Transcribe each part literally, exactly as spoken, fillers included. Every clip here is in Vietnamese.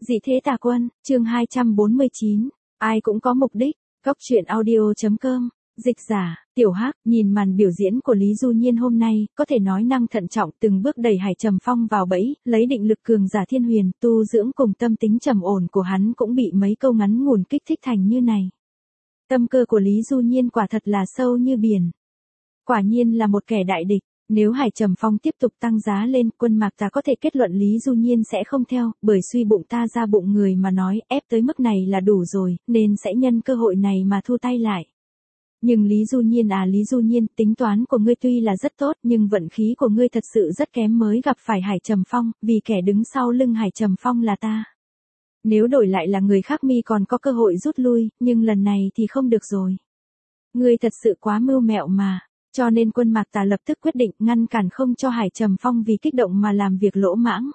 Dị thế tà quân, chương hai trăm bốn mươi chín, ai cũng có mục đích, góc truyện audio.com, dịch giả, Tiểu Hắc, nhìn màn biểu diễn của Lý Du Nhiên hôm nay, có thể nói năng thận trọng từng bước đẩy Hải Trầm Phong vào bẫy, lấy định lực cường giả thiên huyền, tu dưỡng cùng tâm tính trầm ổn của hắn cũng bị mấy câu ngắn ngủn kích thích thành như này. Tâm cơ của Lý Du Nhiên quả thật là sâu như biển. Quả nhiên là một kẻ đại địch. Nếu Hải Trầm Phong tiếp tục tăng giá lên, Quân Mạc ta có thể kết luận Lý Du Nhiên sẽ không theo, bởi suy bụng ta ra bụng người mà nói, ép tới mức này là đủ rồi, nên sẽ nhân cơ hội này mà thu tay lại. Nhưng Lý Du Nhiên à Lý Du Nhiên, tính toán của ngươi tuy là rất tốt, nhưng vận khí của ngươi thật sự rất kém mới gặp phải Hải Trầm Phong, vì kẻ đứng sau lưng Hải Trầm Phong là ta. Nếu đổi lại là người khác mi còn có cơ hội rút lui, nhưng lần này thì không được rồi. Ngươi thật sự quá mưu mẹo mà. Cho nên Quân Mạc Tà lập tức quyết định ngăn cản không cho Hải Trầm Phong vì kích động mà làm việc lỗ mãng.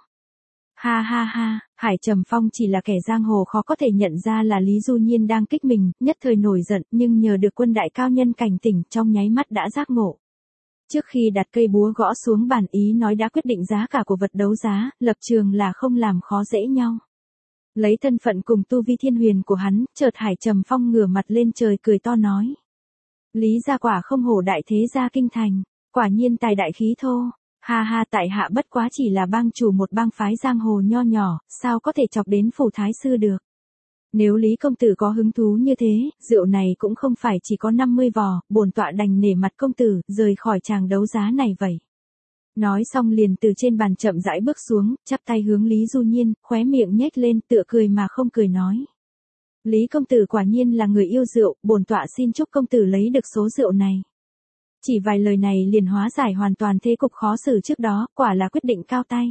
Ha ha ha, Hải Trầm Phong chỉ là kẻ giang hồ khó có thể nhận ra là Lý Du Nhiên đang kích mình, nhất thời nổi giận, nhưng nhờ được Quân đại cao nhân cảnh tỉnh, trong nháy mắt đã giác ngộ. Trước khi đặt cây búa gõ xuống bàn ý nói đã quyết định giá cả của vật đấu giá, lập trường là không làm khó dễ nhau. Lấy thân phận cùng tu vi thiên huyền của hắn, chợt Hải Trầm Phong ngửa mặt lên trời cười to nói. Lý gia quả không hổ đại thế gia kinh thành, quả nhiên tài đại khí thô, ha ha tại hạ bất quá chỉ là bang chủ một bang phái giang hồ nho nhỏ, sao có thể chọc đến phủ thái sư được. Nếu Lý công tử có hứng thú như thế, rượu này cũng không phải chỉ có năm mươi vò, bổn tọa đành nể mặt công tử, rời khỏi tràng đấu giá này vậy. Nói xong liền từ trên bàn chậm rãi bước xuống, chắp tay hướng Lý Du Nhiên, khóe miệng nhếch lên tựa cười mà không cười nói. Lý công tử quả nhiên là người yêu rượu, bổn tọa xin chúc công tử lấy được số rượu này. Chỉ vài lời này liền hóa giải hoàn toàn thế cục khó xử trước đó, quả là quyết định cao tay.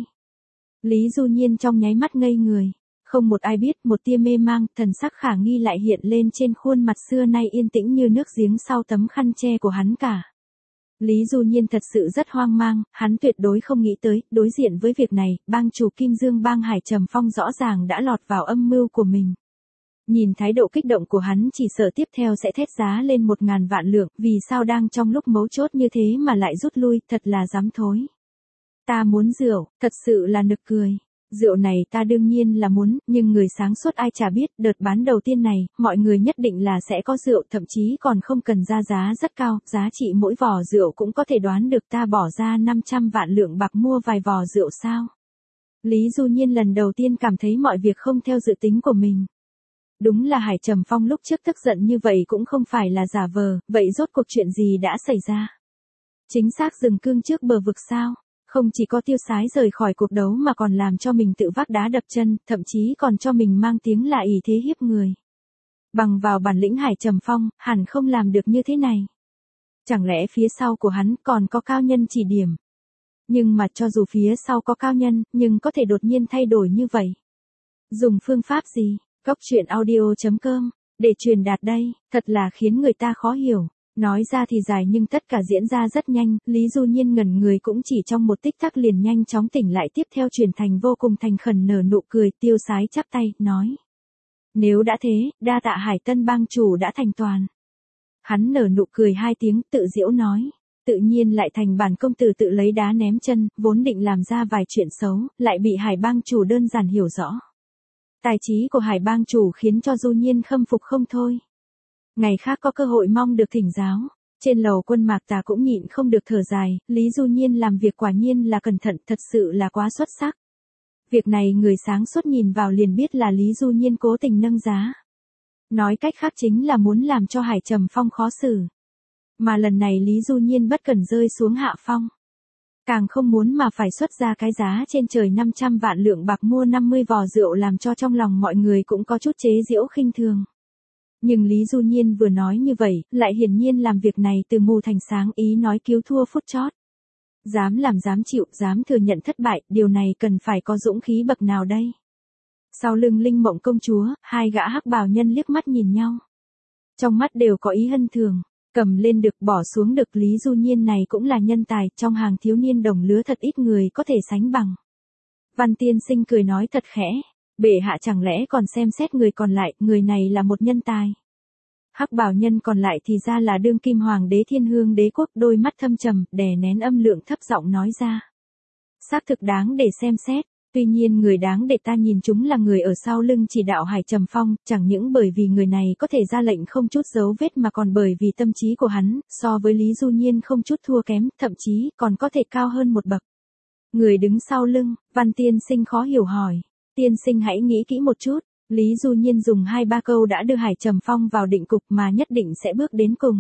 Lý Du Nhiên trong nháy mắt ngây người, không một ai biết một tia mê mang, thần sắc khả nghi lại hiện lên trên khuôn mặt xưa nay yên tĩnh như nước giếng sau tấm khăn che của hắn cả. Lý Du Nhiên thật sự rất hoang mang, hắn tuyệt đối không nghĩ tới, đối diện với việc này, bang chủ Kim Dương bang Hải Trầm Phong rõ ràng đã lọt vào âm mưu của mình. Nhìn thái độ kích động của hắn chỉ sợ tiếp theo sẽ thét giá lên một ngàn vạn lượng, vì sao đang trong lúc mấu chốt như thế mà lại rút lui, thật là dám thối. Ta muốn rượu, thật sự là nực cười. Rượu này ta đương nhiên là muốn, nhưng người sáng suốt ai chả biết, đợt bán đầu tiên này, mọi người nhất định là sẽ có rượu, thậm chí còn không cần ra giá rất cao, giá trị mỗi vò rượu cũng có thể đoán được ta bỏ ra năm trăm vạn lượng bạc mua vài vò rượu sao. Lý Du Nhiên lần đầu tiên cảm thấy mọi việc không theo dự tính của mình. Đúng là Hải Trầm Phong lúc trước tức giận như vậy cũng không phải là giả vờ, vậy rốt cuộc chuyện gì đã xảy ra? Chính xác dừng cương trước bờ vực sao? Không chỉ có tiêu sái rời khỏi cuộc đấu mà còn làm cho mình tự vác đá đập chân, thậm chí còn cho mình mang tiếng là ỷ thế hiếp người. Bằng vào bản lĩnh Hải Trầm Phong, hẳn không làm được như thế này. Chẳng lẽ phía sau của hắn còn có cao nhân chỉ điểm? Nhưng mà cho dù phía sau có cao nhân, nhưng có thể đột nhiên thay đổi như vậy. Dùng phương pháp gì? Góc truyện audio.com, để truyền đạt đây, thật là khiến người ta khó hiểu. Nói ra thì dài nhưng tất cả diễn ra rất nhanh, Lý Du Nhiên ngẩn người cũng chỉ trong một tích tắc liền nhanh chóng tỉnh lại tiếp theo chuyển thành vô cùng thành khẩn nở nụ cười tiêu sái chắp tay, nói. Nếu đã thế, đa tạ Hải Tân bang chủ đã thành toàn. Hắn nở nụ cười hai tiếng tự giễu nói. Tự nhiên lại thành bản công tử tự lấy đá ném chân, vốn định làm ra vài chuyện xấu, lại bị Hải bang chủ đơn giản hiểu rõ. Tài trí của Hải bang chủ khiến cho Du Nhiên khâm phục không thôi. Ngày khác có cơ hội mong được thỉnh giáo. Trên lầu Quân Mạc Tà cũng nhịn không được thở dài, Lý Du Nhiên làm việc quả nhiên là cẩn thận, thật sự là quá xuất sắc. Việc này người sáng suốt nhìn vào liền biết là Lý Du Nhiên cố tình nâng giá. Nói cách khác chính là muốn làm cho Hải Trầm Phong khó xử. Mà lần này Lý Du Nhiên bất cần rơi xuống hạ phong. Càng không muốn mà phải xuất ra cái giá trên trời năm trăm vạn lượng bạc mua năm mươi vò rượu làm cho trong lòng mọi người cũng có chút chế giễu khinh thường. Nhưng Lý Du Nhiên vừa nói như vậy, lại hiển nhiên làm việc này từ mù thành sáng ý nói cứu thua phút chót. Dám làm dám chịu, dám thừa nhận thất bại, điều này cần phải có dũng khí bậc nào đây? Sau lưng Linh Mộng công chúa, hai gã hắc bào nhân liếc mắt nhìn nhau. Trong mắt đều có ý hân thường. Cầm lên được bỏ xuống được Lý Du Nhiên này cũng là nhân tài, trong hàng thiếu niên đồng lứa thật ít người có thể sánh bằng. Văn tiên sinh cười nói thật khẽ, bệ hạ chẳng lẽ còn xem xét người còn lại, người này là một nhân tài. Hắc bào nhân còn lại thì ra là đương kim hoàng đế Thiên Hương đế quốc, đôi mắt thâm trầm, đè nén âm lượng thấp giọng nói ra. Xác thực đáng để xem xét, Tuy nhiên người đáng để ta nhìn chúng là người ở sau lưng chỉ đạo Hải Trầm Phong, chẳng những bởi vì người này có thể ra lệnh không chút dấu vết mà còn bởi vì tâm trí của hắn, so với Lý Du Nhiên không chút thua kém, thậm chí còn có thể cao hơn một bậc. Người đứng sau lưng, Văn tiên sinh khó hiểu hỏi. Tiên sinh hãy nghĩ kỹ một chút, Lý Du Nhiên dùng hai ba câu đã đưa Hải Trầm Phong vào định cục mà nhất định sẽ bước đến cùng.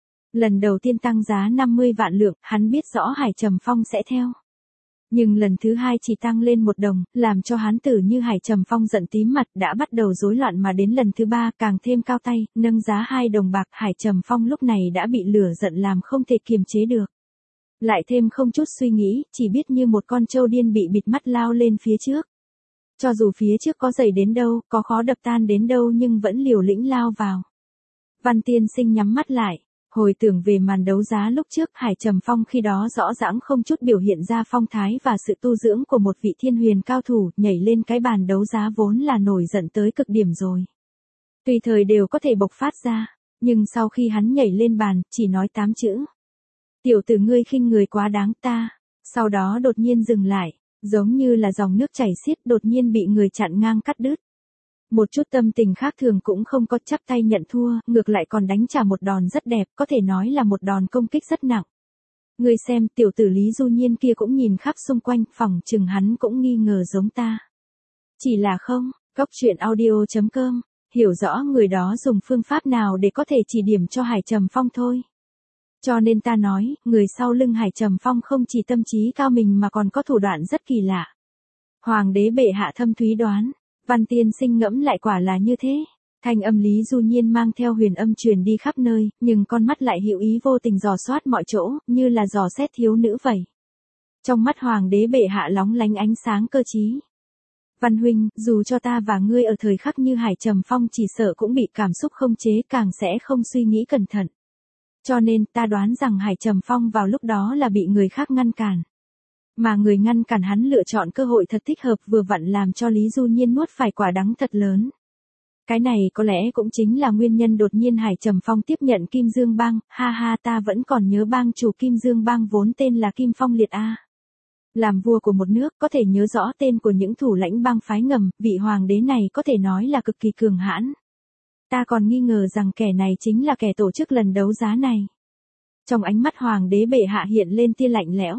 Lần đầu tiên tăng giá năm mươi vạn lượng, hắn biết rõ Hải Trầm Phong sẽ theo. Nhưng lần thứ hai chỉ tăng lên một đồng, làm cho hán tử như Hải Trầm Phong giận tím mặt đã bắt đầu rối loạn mà đến lần thứ ba càng thêm cao tay, nâng giá hai đồng bạc. Hải Trầm Phong lúc này đã bị lửa giận làm không thể kiềm chế được. Lại thêm không chút suy nghĩ, chỉ biết như một con trâu điên bị bịt mắt lao lên phía trước. Cho dù phía trước có dày đến đâu, có khó đập tan đến đâu nhưng vẫn liều lĩnh lao vào. Văn tiên sinh nhắm mắt lại. Hồi tưởng về màn đấu giá lúc trước, Hải Trầm Phong khi đó rõ ràng không chút biểu hiện ra phong thái và sự tu dưỡng của một vị thiên huyền cao thủ, nhảy lên cái bàn đấu giá vốn là nổi giận tới cực điểm rồi. Tùy thời đều có thể bộc phát ra, nhưng sau khi hắn nhảy lên bàn, chỉ nói tám chữ. Tiểu tử ngươi khinh người quá đáng ta, sau đó đột nhiên dừng lại, giống như là dòng nước chảy xiết đột nhiên bị người chặn ngang cắt đứt. Một chút tâm tình khác thường cũng không có, chắp tay nhận thua, ngược lại còn đánh trả một đòn rất đẹp, có thể nói là một đòn công kích rất nặng. Ngươi xem, tiểu tử Lý Du Nhiên kia cũng nhìn khắp xung quanh, phỏng chừng hắn cũng nghi ngờ giống ta. Chỉ là không, Cốc Truyện Audio chấm com, hiểu rõ người đó dùng phương pháp nào để có thể chỉ điểm cho Hải Trầm Phong thôi. Cho nên ta nói, người sau lưng Hải Trầm Phong không chỉ tâm trí cao mình mà còn có thủ đoạn rất kỳ lạ. Hoàng đế bệ hạ thâm thúy đoán. Văn tiên sinh ngẫm lại quả là như thế. Thanh âm Lý Du Nhiên mang theo huyền âm truyền đi khắp nơi, nhưng con mắt lại hữu ý vô tình dò soát mọi chỗ, như là dò xét thiếu nữ vậy. Trong mắt hoàng đế bệ hạ lóng lánh ánh sáng cơ trí. Văn huynh, dù cho ta và ngươi ở thời khắc như Hải Trầm Phong chỉ sợ cũng bị cảm xúc không chế, càng sẽ không suy nghĩ cẩn thận. Cho nên ta đoán rằng Hải Trầm Phong vào lúc đó là bị người khác ngăn cản. Mà người ngăn cản hắn lựa chọn cơ hội thật thích hợp vừa vặn làm cho Lý Du Nhiên nuốt phải quả đắng thật lớn. Cái này có lẽ cũng chính là nguyên nhân đột nhiên Hải Trầm Phong tiếp nhận Kim Dương Bang, ha ha ta vẫn còn nhớ bang chủ Kim Dương Bang vốn tên là Kim Phong Liệt A. Làm vua của một nước có thể nhớ rõ tên của những thủ lãnh bang phái ngầm, vị hoàng đế này có thể nói là cực kỳ cường hãn. Ta còn nghi ngờ rằng kẻ này chính là kẻ tổ chức lần đấu giá này. Trong ánh mắt hoàng đế bệ hạ hiện lên tia lạnh lẽo.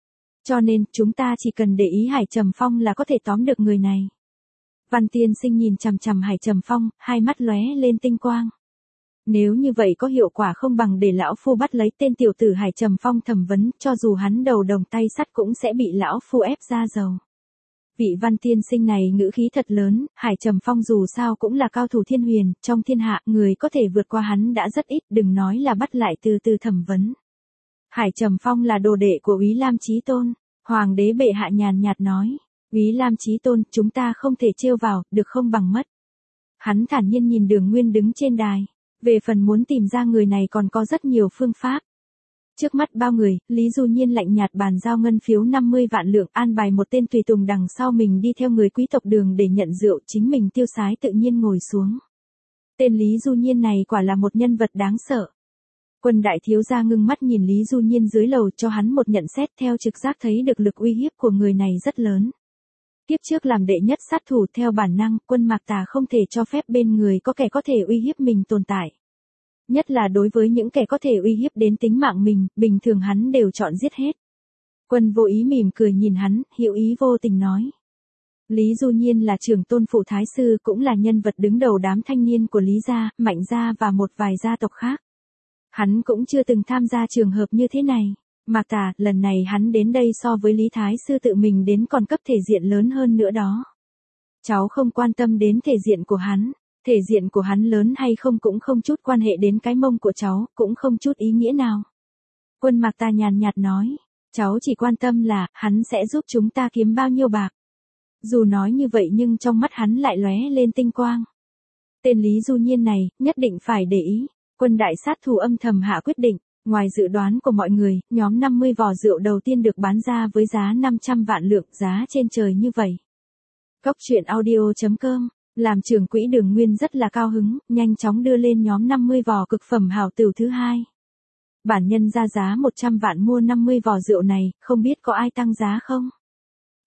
Cho nên, chúng ta chỉ cần để ý Hải Trầm Phong là có thể tóm được người này. Văn tiên sinh nhìn chằm chằm Hải Trầm Phong, hai mắt lóe lên tinh quang. Nếu như vậy có hiệu quả không bằng để lão phu bắt lấy tên tiểu tử Hải Trầm Phong thẩm vấn, cho dù hắn đầu đồng tay sắt cũng sẽ bị lão phu ép ra dầu. Vị văn tiên sinh này ngữ khí thật lớn, Hải Trầm Phong dù sao cũng là cao thủ thiên huyền, trong thiên hạ, người có thể vượt qua hắn đã rất ít, đừng nói là bắt lại từ từ thẩm vấn. Hải Trầm Phong là đồ đệ của Úy Lam Chí Tôn, hoàng đế bệ hạ nhàn nhạt nói, Úy Lam Chí Tôn, chúng ta không thể trêu vào, được không bằng mất. Hắn thản nhiên nhìn Đường Nguyên đứng trên đài, về phần muốn tìm ra người này còn có rất nhiều phương pháp. Trước mắt bao người, Lý Du Nhiên lạnh nhạt bàn giao ngân phiếu năm mươi vạn lượng, an bài một tên tùy tùng đằng sau mình đi theo người quý tộc Đường để nhận rượu, chính mình tiêu sái tự nhiên ngồi xuống. Tên Lý Du Nhiên này quả là một nhân vật đáng sợ. Quân đại thiếu gia ngưng mắt nhìn Lý Du Nhiên dưới lầu, cho hắn một nhận xét, theo trực giác thấy được lực uy hiếp của người này rất lớn. Tiếp trước làm đệ nhất sát thủ, theo bản năng, Quân Mạc Tà không thể cho phép bên người có kẻ có thể uy hiếp mình tồn tại. Nhất là đối với những kẻ có thể uy hiếp đến tính mạng mình, bình thường hắn đều chọn giết hết. Quân vô ý mỉm cười nhìn hắn, hữu ý vô tình nói. Lý Du Nhiên là trưởng tôn phụ thái sư, cũng là nhân vật đứng đầu đám thanh niên của Lý gia, Mạnh gia và một vài gia tộc khác. Hắn cũng chưa từng tham gia trường hợp như thế này. Mạc Tà, lần này hắn đến đây so với Lý Thái Sư tự mình đến còn cấp thể diện lớn hơn nữa đó. Cháu không quan tâm đến thể diện của hắn. Thể diện của hắn lớn hay không cũng không chút quan hệ đến cái mông của cháu, cũng không chút ý nghĩa nào. Quân Mạc Tà nhàn nhạt nói. Cháu chỉ quan tâm là, hắn sẽ giúp chúng ta kiếm bao nhiêu bạc. Dù nói như vậy nhưng trong mắt hắn lại lóe lên tinh quang. Tên Lý Du Nhiên này, nhất định phải để ý. Quân đại sát thủ âm thầm hạ quyết định, ngoài dự đoán của mọi người, nhóm năm mươi vò rượu đầu tiên được bán ra với giá năm trăm vạn lượng, giá trên trời như vậy. Cốc Truyện Audio chấm com, làm trưởng quỹ Đường Nguyên rất là cao hứng, nhanh chóng đưa lên nhóm năm mươi vò cực phẩm hảo tửu thứ hai. Bản nhân ra giá một trăm vạn mua năm mươi vò rượu này, không biết có ai tăng giá không?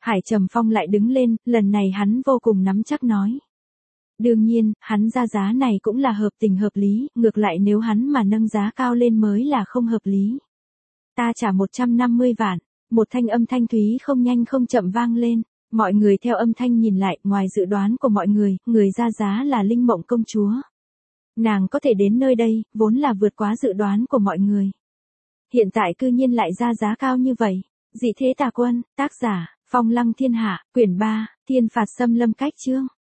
Hải Trầm Phong lại đứng lên, lần này hắn vô cùng nắm chắc nói. Đương nhiên, hắn ra giá này cũng là hợp tình hợp lý, ngược lại nếu hắn mà nâng giá cao lên mới là không hợp lý. Ta trả một trăm năm mươi vạn, một thanh âm thanh thúy không nhanh không chậm vang lên, mọi người theo âm thanh nhìn lại, ngoài dự đoán của mọi người, người ra giá là Linh Mộng công chúa. Nàng có thể đến nơi đây, vốn là vượt quá dự đoán của mọi người. Hiện tại cư nhiên lại ra giá cao như vậy. Dị thế tà quân, tác giả, Phong Lăng Thiên Hạ, quyển ba, Thiên phạt xâm lâm cách chương.